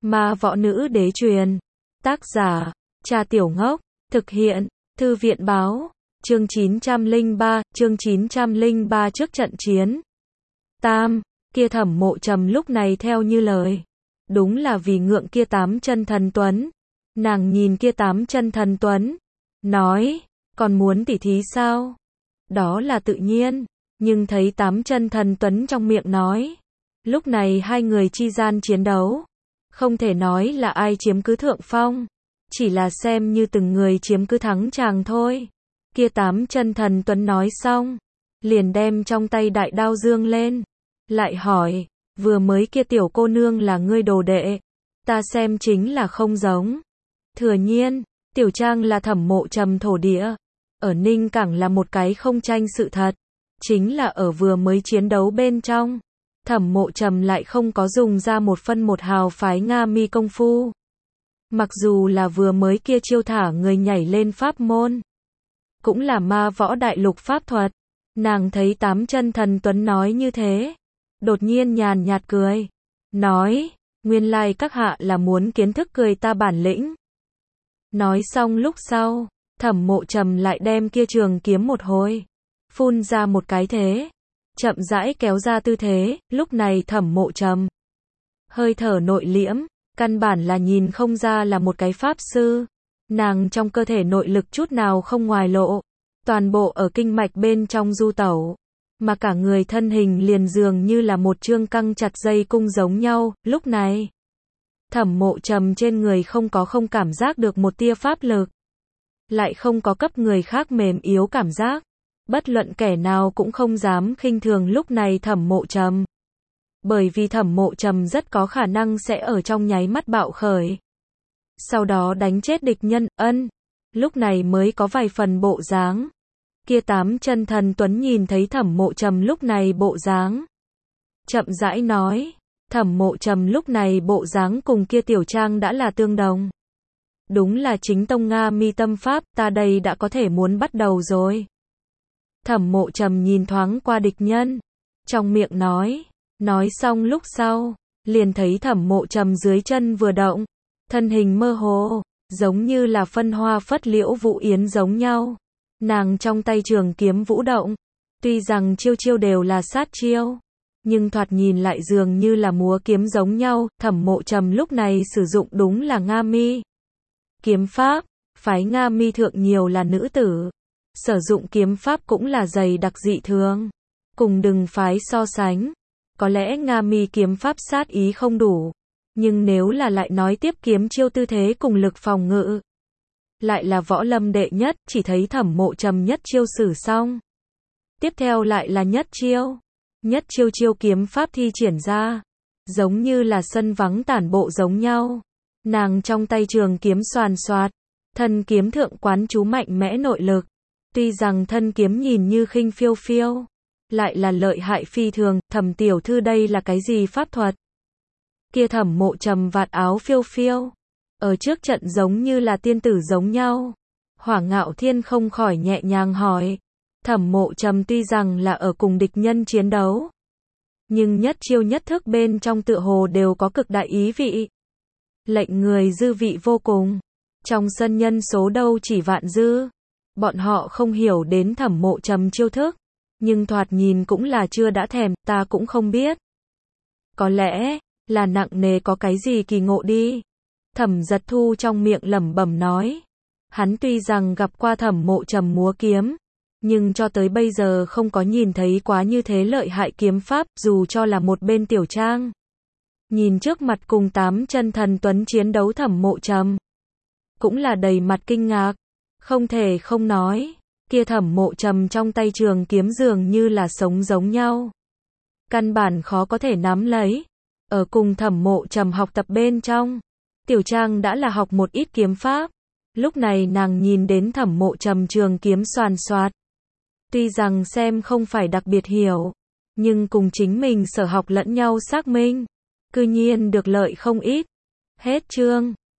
Ma võ nữ đế truyền. Tác giả, Trà Tiểu Ngốc. Thực hiện, Thư viện báo. Chương 903 trước trận chiến. Tam, kia Thẩm Mộ Trầm lúc này theo như lời. Đúng là vì ngượng kia 8 chân thần tuấn. Nàng nhìn kia 8 chân thần tuấn. Nói, còn muốn tỉ thí sao? Đó là tự nhiên. Nhưng thấy 8 chân thần tuấn trong miệng nói. Lúc này hai người chi gian chiến đấu. Không thể nói là ai chiếm cứ thượng phong. Chỉ là xem như từng người chiếm cứ thắng chàng thôi. Kia 8 chân thần tuấn nói xong. Liền đem trong tay đại đao dương lên. Lại hỏi, vừa mới kia tiểu cô nương là ngươi đồ đệ. Ta xem chính là không giống. Thừa nhiên, tiểu trang là Thẩm Mộ Trầm thổ địa. Ở Ninh Cảng là một cái không tranh sự thật. Chính là ở vừa mới chiến đấu bên trong. Thẩm Mộ Trầm lại không có dùng ra một phân một hào phái Nga mi công phu. Mặc dù là vừa mới kia chiêu thả người nhảy lên pháp môn. Cũng là ma võ đại lục pháp thuật. Nàng thấy 8 chân thần tuấn nói như thế. Đột nhiên nhàn nhạt cười. Nói, nguyên lai các hạ là muốn kiến thức cười ta bản lĩnh. Nói xong lúc sau, Thẩm Mộ Trầm lại đem kia trường kiếm một hồi. Phun ra một cái thế. Chậm rãi kéo ra tư thế, lúc này Thẩm Mộ Trầm. Hơi thở nội liễm, căn bản là nhìn không ra là một cái pháp sư. Nàng trong cơ thể nội lực chút nào không ngoài lộ. Toàn bộ ở kinh mạch bên trong du tẩu. Mà cả người thân hình liền dường như là một chương căng chặt dây cung giống nhau, lúc này. Thẩm Mộ Trầm trên người không cảm giác được một tia pháp lực. Lại không có cấp người khác mềm yếu cảm giác. Bất luận kẻ nào cũng không dám khinh thường lúc này Thẩm Mộ Trầm. Bởi vì Thẩm Mộ Trầm rất có khả năng sẽ ở trong nháy mắt bạo khởi. Sau đó đánh chết địch nhân, lúc này mới có vài phần bộ dáng. Kia 8 chân thần tuấn nhìn thấy Thẩm Mộ Trầm lúc này bộ dáng. Chậm rãi nói, Thẩm Mộ Trầm lúc này bộ dáng cùng kia tiểu trang đã là tương đồng. Đúng là chính tông Nga mi tâm pháp, ta đây đã có thể muốn bắt đầu rồi. Thẩm Mộ Trầm nhìn thoáng qua địch nhân. Trong miệng nói xong lúc sau, liền thấy Thẩm Mộ Trầm dưới chân vừa động. Thân hình mơ hồ, giống như là phân hoa phất liễu vũ yến giống nhau. Nàng trong tay trường kiếm vũ động. Tuy rằng chiêu chiêu đều là sát chiêu. Nhưng thoạt nhìn lại dường như là múa kiếm giống nhau. Thẩm Mộ Trầm lúc này sử dụng đúng là Nga mi kiếm pháp. Phái Nga mi thượng nhiều là nữ tử. Sử dụng kiếm pháp cũng là dày đặc dị thường. Cùng đừng phái so sánh. Có lẽ Nga mi kiếm pháp sát ý không đủ. Nhưng nếu là lại nói tiếp kiếm chiêu tư thế cùng lực phòng ngự. Lại là võ lâm đệ nhất, chỉ thấy Thẩm Mộ Trầm nhất chiêu sử xong. Tiếp theo lại là nhất chiêu kiếm pháp thi triển ra. Giống như là sân vắng tản bộ giống nhau. Nàng trong tay trường kiếm xoàn xoạt. Thân kiếm thượng quán chú mạnh mẽ nội lực. Tuy rằng thân kiếm nhìn như khinh phiêu phiêu. Lại là lợi hại phi thường, Thẩm tiểu thư đây là cái gì pháp thuật? Kia Thẩm Mộ Trầm vạt áo phiêu phiêu. Ở trước trận giống như là tiên tử giống nhau. Hỏa Ngạo Thiên không khỏi nhẹ nhàng hỏi. Thẩm Mộ Trầm tuy rằng là ở cùng địch nhân chiến đấu. Nhưng nhất chiêu nhất thức bên trong tựa hồ đều có cực đại ý vị. Lệnh người dư vị vô cùng. Trong sân nhân số đâu chỉ vạn dư. Bọn họ không hiểu đến Thẩm Mộ Trầm chiêu thức. Nhưng thoạt nhìn cũng là chưa đã thèm, ta cũng không biết. Có lẽ là nặng nề có cái gì kỳ ngộ đi. Thẩm Giật Thu trong miệng lẩm bẩm nói. Hắn tuy rằng gặp qua Thẩm Mộ Trầm múa kiếm. Nhưng cho tới bây giờ không có nhìn thấy quá như thế lợi hại kiếm pháp, dù cho là một bên tiểu trang. Nhìn trước mặt cùng 8 chân thần tuấn chiến đấu Thẩm Mộ Trầm. Cũng là đầy mặt kinh ngạc. Không thể không nói. Kia Thẩm Mộ Trầm trong tay trường kiếm dường như là sống giống nhau. Căn bản khó có thể nắm lấy. Ở cùng Thẩm Mộ Trầm học tập bên trong. Tiểu trang đã là học một ít kiếm pháp. Lúc này nàng nhìn đến Thẩm Mộ Trầm trường kiếm xoàn xoạt. Tuy rằng xem không phải đặc biệt hiểu. Nhưng cùng chính mình sở học lẫn nhau xác minh. Cư nhiên được lợi không ít. Hết chương.